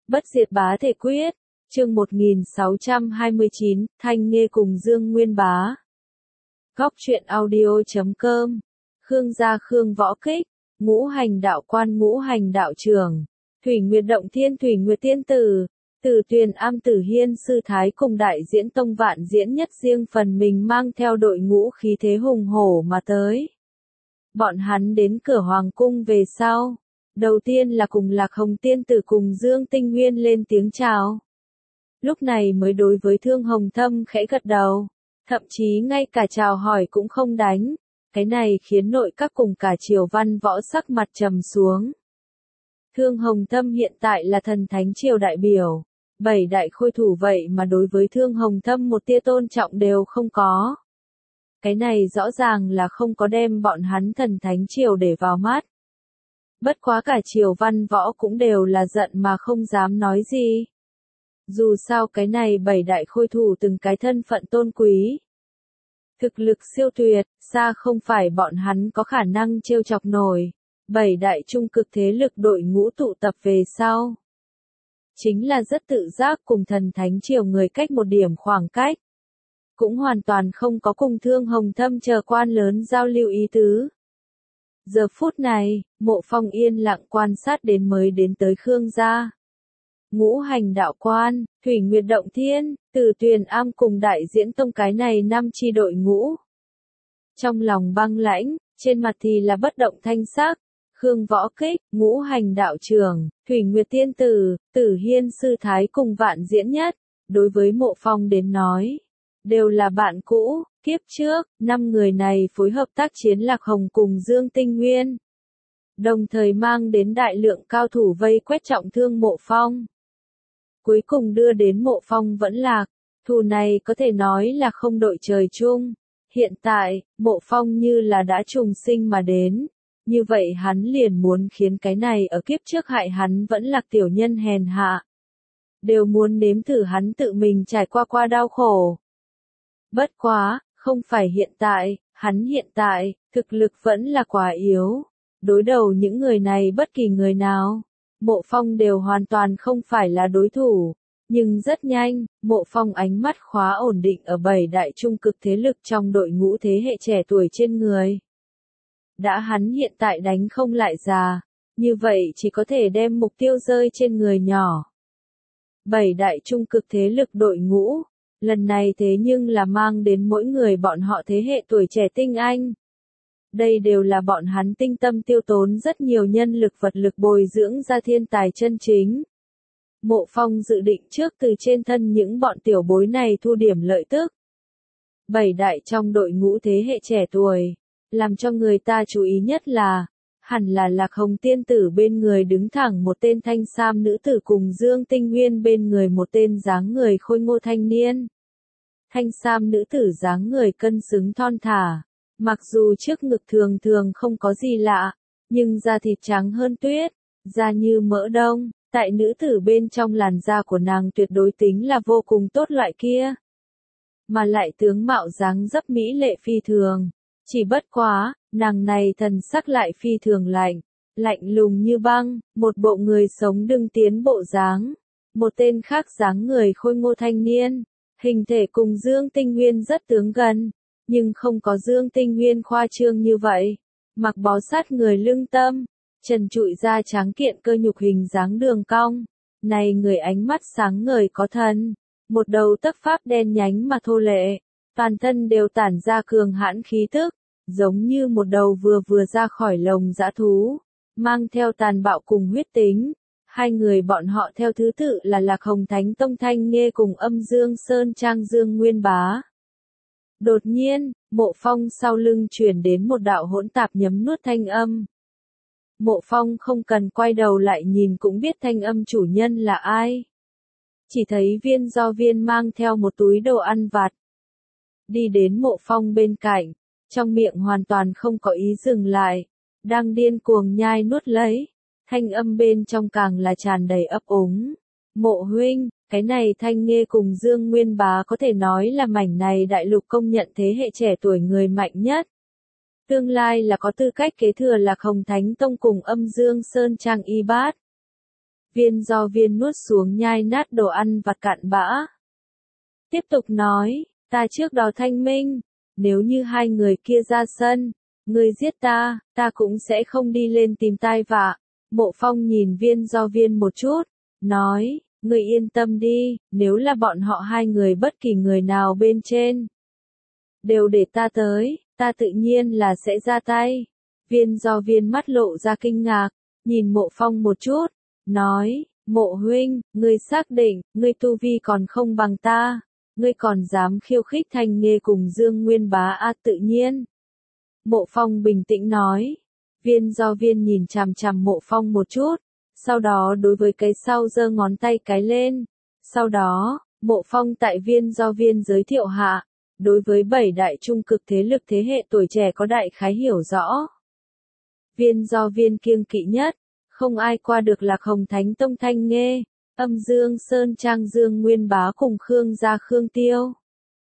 Bất diệt bá thể quyết, chương 1629, Thanh Nghê cùng Dương Nguyên Bá. Góc truyện audio.com, Khương gia Khương võ kích, ngũ hành đạo quan ngũ hành đạo trưởng, Thủy Nguyệt động thiên Thủy Nguyệt tiên tử, Tử Tuyền am Tử Hiên sư thái cùng đại diễn tông vạn diễn nhất riêng phần mình mang theo đội ngũ khí thế hùng hổ mà tới. Bọn hắn đến cửa hoàng cung về sau. Đầu tiên là cùng Lạc Hồng tiên tử cùng Dương Tinh Nguyên lên tiếng chào. Lúc này mới đối với Thương Hồng Thâm khẽ gật đầu, thậm chí ngay cả chào hỏi cũng không đánh. Cái này khiến nội các cùng cả triều văn võ sắc mặt trầm xuống. Thương Hồng Thâm hiện tại là thần thánh triều đại biểu, 7 đại khôi thủ vậy mà đối với Thương Hồng Thâm một tia tôn trọng đều không có. Cái này rõ ràng là không có đem bọn hắn thần thánh triều để vào mắt. Bất quá cả triều văn võ cũng đều là giận mà không dám nói gì. Dù sao cái này 7 đại khôi thủ từng cái thân phận tôn quý. Thực lực siêu tuyệt, xa không phải bọn hắn có khả năng trêu chọc nổi. 7 đại trung cực thế lực đội ngũ tụ tập về sau. Chính là rất tự giác cùng thần thánh triều người cách một điểm khoảng cách. Cũng hoàn toàn không có cùng Thương Hồng Thâm chờ quan lớn giao lưu ý tứ. Giờ phút này, Mộ Phong yên lặng quan sát đến mới đến tới Khương gia. Ngũ hành đạo quan, Thủy Nguyệt động thiên, Tử Tuyền am cùng đại diễn tông cái này 5 chi đội ngũ. Trong lòng băng lãnh, trên mặt thì là bất động thanh sắc. Khương võ kích, ngũ hành đạo trưởng, Thủy Nguyệt tiên tử, Tử Hiên sư thái cùng vạn diễn nhất, đối với Mộ Phong đến nói, đều là bạn cũ. Kiếp trước, 5 người này phối hợp tác chiến Lạc Hồng cùng Dương Tinh Nguyên. Đồng thời mang đến đại lượng cao thủ vây quét trọng thương Mộ Phong. Cuối cùng đưa đến Mộ Phong vẫn lạc. Thù này có thể nói là không đội trời chung. Hiện tại, Mộ Phong như là đã trùng sinh mà đến. Như vậy hắn liền muốn khiến cái này ở kiếp trước hại hắn vẫn là tiểu nhân hèn hạ. Đều muốn nếm thử hắn tự mình trải qua đau khổ. Bất quá, không phải hiện tại, hắn hiện tại, thực lực vẫn là quá yếu. Đối đầu những người này bất kỳ người nào, Mộ Phong đều hoàn toàn không phải là đối thủ. Nhưng rất nhanh, Mộ Phong ánh mắt khóa ổn định ở 7 đại trung cực thế lực trong đội ngũ thế hệ trẻ tuổi trên người. Đã hắn hiện tại đánh không lại già, như vậy chỉ có thể đem mục tiêu rơi trên người nhỏ. 7 đại trung cực thế lực đội ngũ. Lần này thế nhưng là mang đến mỗi người bọn họ thế hệ tuổi trẻ tinh anh. Đây đều là bọn hắn tinh tâm tiêu tốn rất nhiều nhân lực vật lực bồi dưỡng ra thiên tài chân chính. Mộ Phong dự định trước từ trên thân những bọn tiểu bối này thu điểm lợi tức. 7 đại trong đội ngũ thế hệ trẻ tuổi, làm cho người ta chú ý nhất là, hẳn là Lạc Hồng tiên tử bên người đứng thẳng một tên thanh sam nữ tử cùng Dương Tinh Nguyên bên người một tên dáng người khôi ngô thanh niên. Thanh sam nữ tử dáng người cân xứng thon thả, mặc dù trước ngực thường thường không có gì lạ, nhưng da thịt trắng hơn tuyết, da như mỡ đông, tại nữ tử bên trong làn da của nàng tuyệt đối tính là vô cùng tốt loại kia. Mà lại tướng mạo dáng dấp mỹ lệ phi thường. Chỉ bất quá, nàng này thần sắc lại phi thường lạnh, lạnh lùng như băng, một bộ người sống đương tiến bộ dáng. Một tên khác dáng người khôi ngô thanh niên, hình thể cùng Dương Tinh Nguyên rất tướng gần, nhưng không có Dương Tinh Nguyên khoa trương như vậy. Mặc bó sát người lưng tâm, trần trụi da trắng kiện cơ nhục hình dáng đường cong. Này người ánh mắt sáng ngời có thần, một đầu tấc pháp đen nhánh mà thô lệ, toàn thân đều tản ra cường hãn khí tức. Giống như một đầu vừa ra khỏi lồng dã thú, mang theo tàn bạo cùng huyết tính. Hai người bọn họ theo thứ tự là Lạc Hồng Thánh Tông Thanh Nghê cùng Âm Dương Sơn Trang Dương Nguyên Bá. Đột nhiên, Mộ Phong sau lưng truyền đến một đạo hỗn tạp nhấm nuốt thanh âm. Mộ Phong không cần quay đầu lại nhìn cũng biết thanh âm chủ nhân là ai. Chỉ thấy Viên Do Viên mang theo một túi đồ ăn vặt. Đi đến Mộ Phong bên cạnh. Trong miệng hoàn toàn không có ý dừng lại, đang điên cuồng nhai nuốt lấy, thanh âm bên trong càng là tràn đầy ấp úng. Mộ huynh, cái này Thanh Nghê cùng Dương Nguyên Bá có thể nói là mảnh này đại lục công nhận thế hệ trẻ tuổi người mạnh nhất. Tương lai là có tư cách kế thừa Lạc Hồng Thánh Tông cùng Âm Dương Sơn Trang y bát. Viên do viên nuốt xuống nhai nát đồ ăn vặt cặn bã. Tiếp tục nói, ta trước đó thanh minh, nếu như hai người kia ra sân, ngươi giết ta, ta cũng sẽ không đi lên tìm tai vạ. Mộ Phong nhìn viên do viên một chút, nói, ngươi yên tâm đi, nếu là bọn họ hai người bất kỳ người nào bên trên, đều để ta tới, ta tự nhiên là sẽ ra tay. Viên do viên mắt lộ ra kinh ngạc, nhìn Mộ Phong một chút, nói, Mộ huynh, ngươi xác định, ngươi tu vi còn không bằng ta, ngươi còn dám khiêu khích Thanh Nghê cùng Dương Nguyên Bá a tự nhiên. Mộ Phong bình tĩnh nói, viên do viên nhìn chằm chằm Mộ Phong một chút, sau đó đối với cái sau giơ ngón tay cái lên, sau đó, Mộ Phong tại viên do viên giới thiệu hạ, đối với 7 đại trung cực thế lực thế hệ tuổi trẻ có đại khái hiểu rõ. Viên do viên kiêng kỵ nhất, không ai qua được Lạc Hồng Thánh Tông Thanh Nghê, Âm Dương Sơn Trang Dương Nguyên Bá cùng Khương gia Khương Tiêu.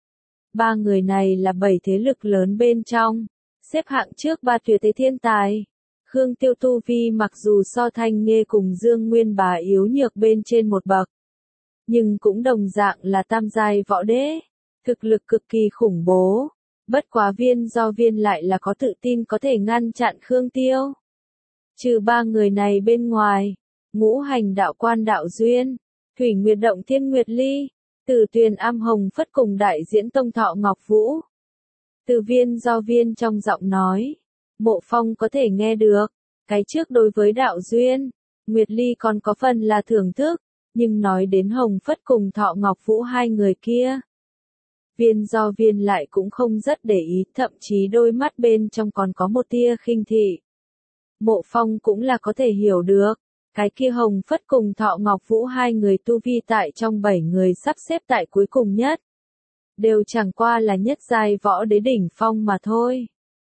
Ba người này là 7 thế lực lớn bên trong, xếp hạng trước ba tuyệt thế thiên tài. Khương Tiêu tu vi mặc dù so Thanh Nghê cùng Dương Nguyên Bá yếu nhược bên trên một bậc, nhưng cũng đồng dạng là tam giai võ đế, thực lực cực kỳ khủng bố. Bất quá viên do viên lại là có tự tin có thể ngăn chặn Khương Tiêu. Trừ ba người này bên ngoài, Ngũ Hành Đạo Quan Đạo Duyên, Thủy Nguyệt Động Thiên Nguyệt Ly, Tử Tuyền Am Hồng Phất cùng đại diễn Tông Thọ Ngọc Vũ. Từ viên do viên trong giọng nói, Mộ Phong có thể nghe được, cái trước đối với Đạo Duyên, Nguyệt Ly còn có phần là thưởng thức, nhưng nói đến Hồng Phất cùng Thọ Ngọc Vũ hai người kia, viên do viên lại cũng không rất để ý, thậm chí đôi mắt bên trong còn có một tia khinh thị. Mộ Phong cũng là có thể hiểu được, cái kia Hồng Phất cùng Thọ Ngọc Vũ hai người tu vi tại trong 7 người sắp xếp tại cuối cùng nhất, đều chẳng qua là nhất giai võ đế đỉnh phong mà thôi.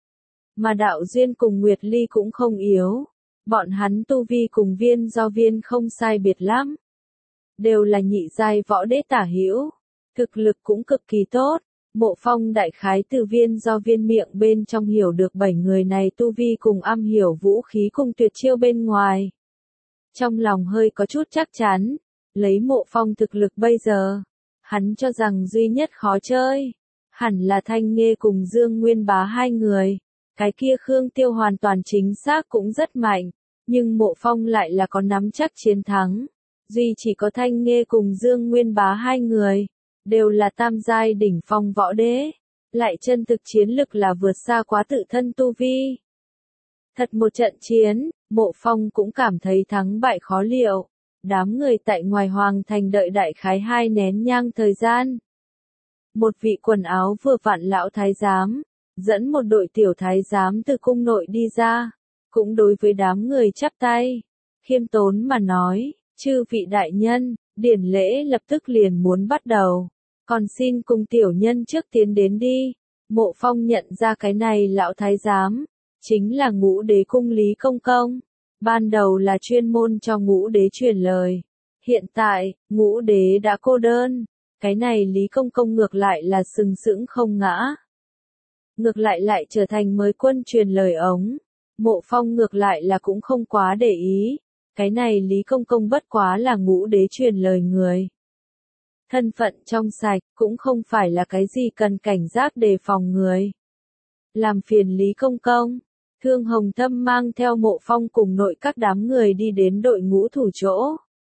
Mà Đạo Duyên cùng Nguyệt Ly cũng không yếu, bọn hắn tu vi cùng viên do viên không sai biệt lắm, đều là nhị giai võ đế tả hữu, thực lực cũng cực kỳ tốt. Mộ Phong đại khái từ viên do viên miệng bên trong hiểu được 7 người này tu vi cùng am hiểu vũ khí cùng tuyệt chiêu bên ngoài. Trong lòng hơi có chút chắc chắn, lấy Mộ Phong thực lực bây giờ, hắn cho rằng duy nhất khó chơi, hẳn là Thanh Nghê cùng Dương Nguyên Bá hai người. Cái kia Khương Tiêu hoàn toàn chính xác cũng rất mạnh, nhưng Mộ Phong lại là có nắm chắc chiến thắng. Duy chỉ có Thanh Nghê cùng Dương Nguyên Bá hai người, đều là tam giai đỉnh phong võ đế, lại chân thực chiến lực là vượt xa quá tự thân tu vi. Thật một trận chiến, Mộ Phong cũng cảm thấy thắng bại khó liệu. Đám người tại ngoài hoàng thành đợi đại khái 2 nén nhang thời gian. Một vị quần áo vừa vặn lão thái giám, dẫn một đội tiểu thái giám từ cung nội đi ra, cũng đối với đám người chắp tay, khiêm tốn mà nói, chư vị đại nhân, điển lễ lập tức liền muốn bắt đầu, còn xin cùng tiểu nhân trước tiến đến đi. Mộ Phong nhận ra cái này lão thái giám, chính là Ngũ Đế cung Lý Công Công, ban đầu là chuyên môn cho Ngũ Đế truyền lời, hiện tại, Ngũ Đế đã cô đơn, cái này Lý Công Công ngược lại là sừng sững không ngã. Ngược lại trở thành mới quân truyền lời ống. Mộ Phong ngược lại là cũng không quá để ý, cái này Lý Công Công bất quá là Ngũ Đế truyền lời người. Thân phận trong sạch, cũng không phải là cái gì cần cảnh giác đề phòng người. Làm phiền Lý Công Công, Thương Hồng Thâm mang theo Mộ Phong cùng nội các đám người đi đến đội ngũ thủ chỗ.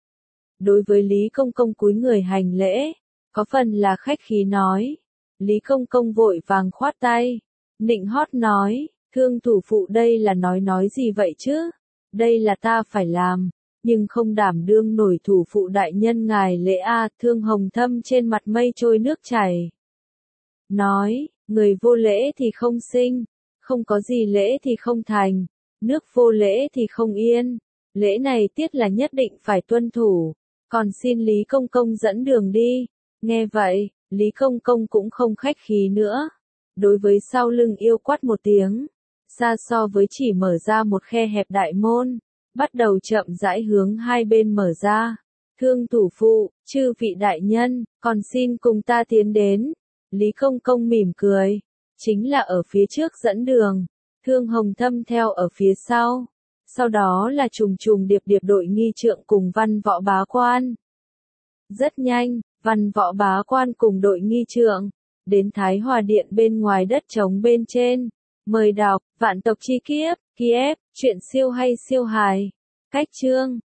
Đối với Lý Công Công cúi người hành lễ, có phần là khách khí nói. Lý Công Công vội vàng khoát tay, nịnh hót nói, Thương thủ phụ đây là nói gì vậy chứ? Đây là ta phải làm, nhưng không đảm đương nổi thủ phụ đại nhân ngài lễ a. Thương Hồng Thâm trên mặt mây trôi nước chảy. Nói, người vô lễ thì không sinh, không có gì lễ thì không thành, nước vô lễ thì không yên, lễ này tiết là nhất định phải tuân thủ, còn xin Lý Công Công dẫn đường đi. Nghe vậy, Lý Công Công cũng không khách khí nữa. Đối với sau lưng yêu quát một tiếng, xa so với chỉ mở ra một khe hẹp đại môn, bắt đầu chậm rãi hướng hai bên mở ra. Thương thủ phụ, chư vị đại nhân, còn xin cùng ta tiến đến. Lý Công Công mỉm cười, chính là ở phía trước dẫn đường, Thương Hồng Thâm theo ở phía sau. Sau đó là trùng trùng điệp điệp đội nghi trượng cùng văn võ bá quan. Rất nhanh, văn võ bá quan cùng đội nghi trượng, đến Thái Hòa Điện bên ngoài đất trống bên trên. Mời đọc, Vạn tộc chi kiếp, Kiev, chuyện siêu hay siêu hài. Cách chương.